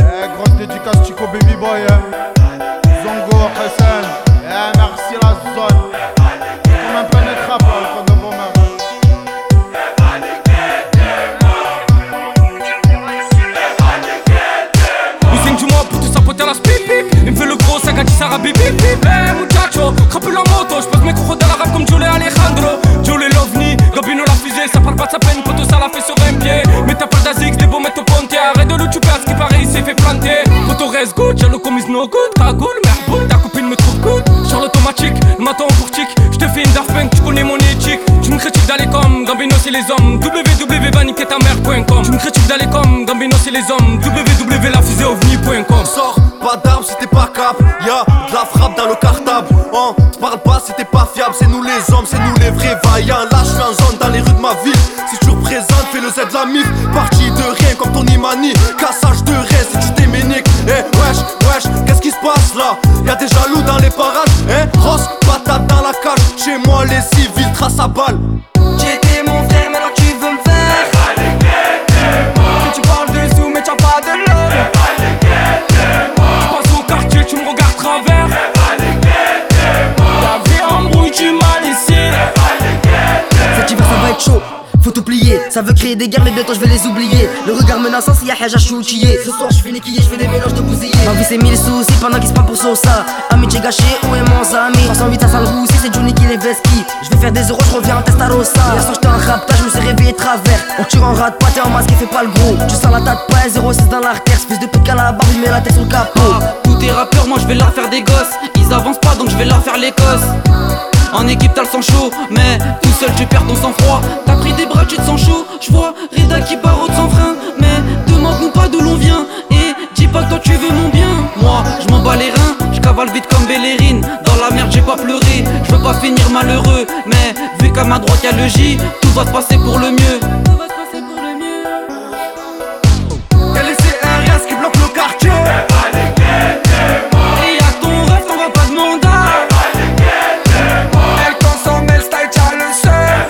Grosse dédicace Chico Baby Boy, Zongo, Hassan. Merci la zone. Comme un planète rap, quand de vos mains. Usine du mois pour tout sapoter la spip. Il me fait le gros sac à Sarah Bibi. Eh muchacho, crapule la moto. J'passe mes coups dans la rap comme Jolie Alejandro. Jolie l'ovni, Gabino la fusée. Ça parle pas de sa peine, poto ça la fait sur un pied. Mais t'as pas d'Azix, des beaux mettre au pontier. Arrête de le tuer, à ce qui paraît il s'est fait planter. Poto reste good, jaloux comme is no good. Cagoule, merboule, ta copine me trouve good. Genre l'automatique, le matin en courtique. J'te fais une Daft Punk, tu connais mon éthique. Tu me critiques d'aller comme Gambino c'est les hommes. www.niquetamer.com. Tu me critiques d'aller comme Gambino c'est les hommes. www.lafuséovni.com. Sors pas d'armes si t'es pas cap. Y'a de la frappe dans le cartable. On te parle pas si t'es pas fiable. C'est nous les hommes, c'est nous les vrais vaillants. Là j'suis en zone dans les rues de ma ville. Si tu représentes, fais le Z de la mif. Parti de rien comme ton Imani. Cassage de rein si tu t'éméniques. Eh wesh, qu'est-ce qui se passe là? Y'a des jaloux dans les parages. Eh Ross, patate dans la cage. Chez moi les civils trace à balle. J'étais mon frère, maintenant tu veux me faire. Si tu parles de sous mais t'as pas de love. Tu passes au quartier, tu me regardes travers. Ta vie embrouille, tu m'as laissé. Cet hiver ça va être chaud, faut tout plier. Ça veut créer des guerres mais bientôt je vais les oublier. Le regard menaçant s'il y a Haja choutillé. Ce soir je fais les quillés, je fais des mélanges de bousillés. Ma vie c'est mille soucis pendant qu'ils se prennent pour Sosa. Ami j'ai gâché, où est mon ami? 308 à Saint-Roussi, c'est Johnny qui les veski. Je vais faire des euros, je reviens en Testarossa. Hier soir j'étais en raptage, je me suis réveillé travers. On tire en rate, pas t'es en masque et fais pas le gros. Tu sens la tête pas 06 dans l'artère. Fils de pute qu'à la barbe, il met la tête sur le capot. Tous tes rappeurs, moi je vais leur faire des gosses. Ils avancent pas donc je vais leur faire l'Écosse. En équipe t'as le sang chaud, mais tout seul tu perds ton sang-froid. T'as pris des bras, tu te sens chaud. J'vois Reda qui barode sans frein. Mais demande-nous pas d'où l'on vient. Et dis pas que toi tu veux mon bien. Moi je m'en bats les reins, je cavale vite comme Bellerine. Dans la merde j'ai pas pleuré, je veux pas finir malheureux. Mais vu qu'à ma droite y'a le J, tout va se passer pour le mieux. Y'a les CRS qui bloquent le quartier. Et y'a ton rêve, t'en vas pas demander. Elle consomme, elle style, t'as le seul.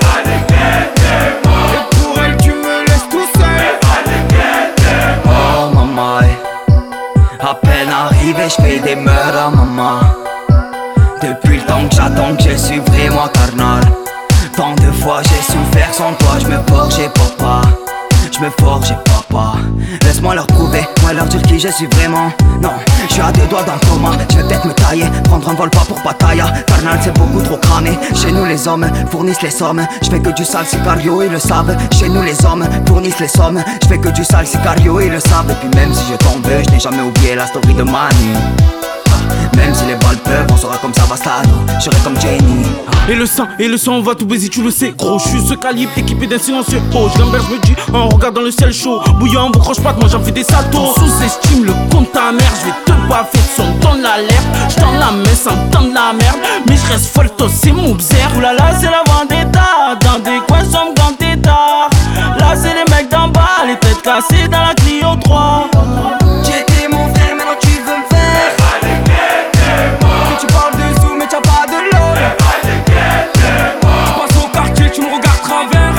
Et pour elle, tu me laisses tout seul. Oh maman, à peine arrivé, j'fais des meurs à maman. Depuis le temps que j'attends que je suis vraiment carnal. Tant de fois j'ai souffert sans toi, j'me forgeais papa. J'me forgeais papa. Laisse-moi leur prouver, moi leur dire qui je suis vraiment. Non, je suis à deux doigts d'un coma. Je vais peut-être me tailler, prendre un vol pas pour Pattaya. Carnal c'est beaucoup trop cramé. Chez nous les hommes fournissent les sommes. Je fais que du sale sicario, ils le savent. Chez nous les hommes fournissent les sommes. Je fais que du sale sicario, ils le savent. Et puis même si je tombe, je n'ai jamais oublié la story de Manu. Même si les balles peuvent, on sera comme Savastano. Je serai comme Jenny. Et le sang, on va tout baiser, tu le sais, gros. Je suis ce calibre équipé d'un silencieux. Oh, je gamberge, me dis, en regardant le ciel chaud. Bouillant, vous croche pas, moi j'en fais des saltos. Sous-estime le compte ta mère, je vais te baffer de son ton l'alerte. J'tends la main sans tendre la merde. Mais je reste folto, c'est mon bzère. Oulala, c'est la vendetta. Dans des coins sombres, dans tes dards. Là, c'est les mecs d'en bas, les têtes cassées dans la Clio 3. J'étais mon frère, maintenant tu veux me faire. Si tu parles de sous mais t'as pas de love. Tu passes au quartier, tu me regardes travers.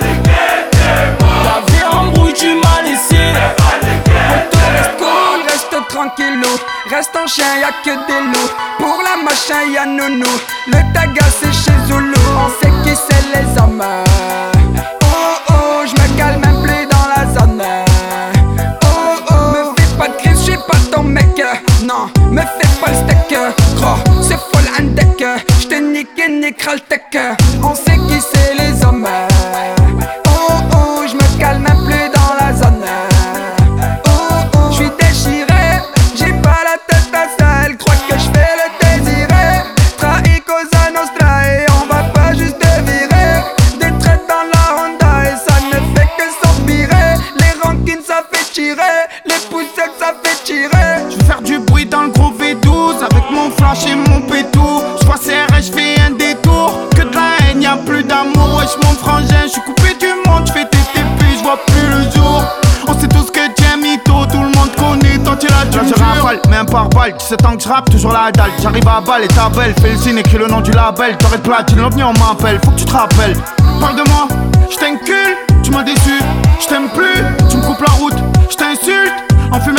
Ta vie embrouille, tu m'as laissé. Reste cool, reste tranquillou. Reste en chien, y'a que des loups. Pour la machin, y'a Nounou. Le taga c'est chez Zulu. On sait qui c'est les hommes. Oh oh, j'me calme même plus dans la zone. Oh oh, me fais pas de crise, j'suis pas ton mec. Non, me fais pas le steak. Gros, c'est full un deck. J'te nique et niquera le tech. On sait qui c'est les hommes. Oh oh, j'me calme même plus dans la zone. Oh oh, j'suis déchiré. J'ai pas la tête à ça. Elle croit que j'fais le désiré. Trahi Cosa Nostra et on va pas juste virer. Des traits dans la Honda et ça ne fait que s'empirer. Les rankines ça fait tirer. Les poussettes ça fait tirer. Je veux faire du bruit dans le gros V12 avec mon flash et mon pétou. J'vois CRS, j'fais un détour. Que de la haine, y'a plus d'amour. Wesh mon frangin, j'suis coupé du monde. J'fais TTP, j'vois plus le jour. On sait tous que t'es un mytho, tout le monde connaît. Tant tu l'as, tu rafale, même par balle. 17 ans que j'rappe, toujours la dalle. J'arrive à balle et ta belle. Fais le signe, écris le nom du label. T'aurais de platine, l'ovni on m'appelle. Faut que tu te rappelles. Parle de moi, j't'incule, tu m'as déçu. J't'aime plus, tu me coupes la route. J't'insulte, en fumée